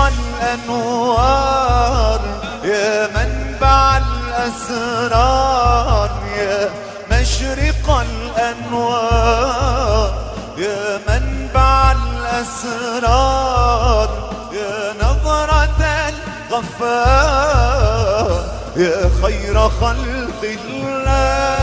الأنوار يا منبع الأسرار يا مشرق الأنوار يا منبع الأسرار يا نظرة الغفار يا خير خلق الله.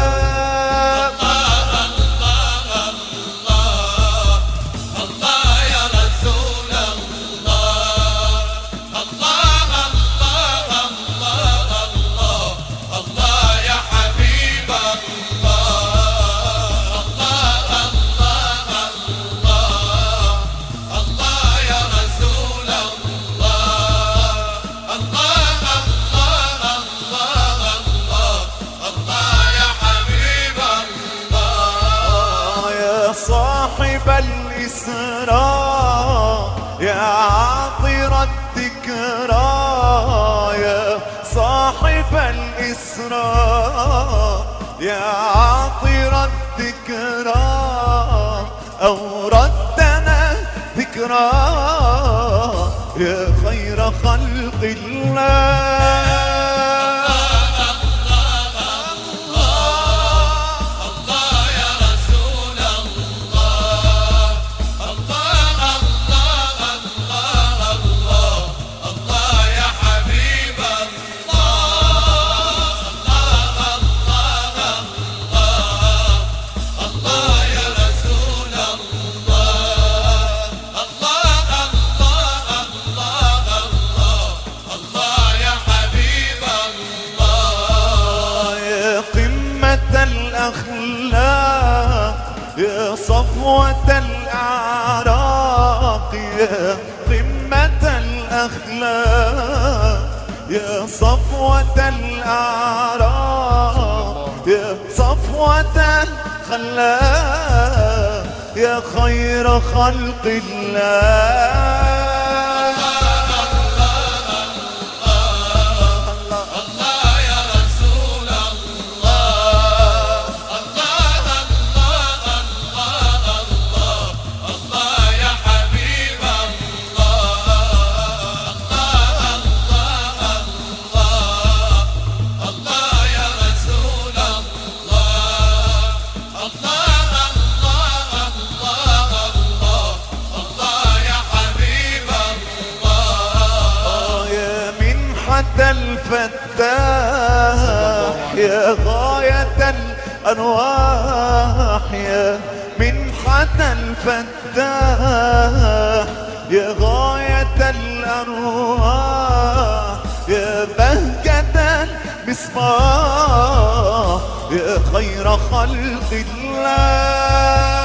صاحب الإسراء يا عاطر الذكرى يا صاحب الإسراء يا عاطر الذكرى أوردنا ذكرى يا خير خلق الله. الأخلاق يا صفوة الأعراق يا قمة الأخلاق يا صفوة الأعراق يا صفوة الخلاق يا خير خلق الله. الفتاح يا غاية الأنواح يا منحة الفتاح يا غاية الأنواح يا بهجة المصباح يا خير خلق الله.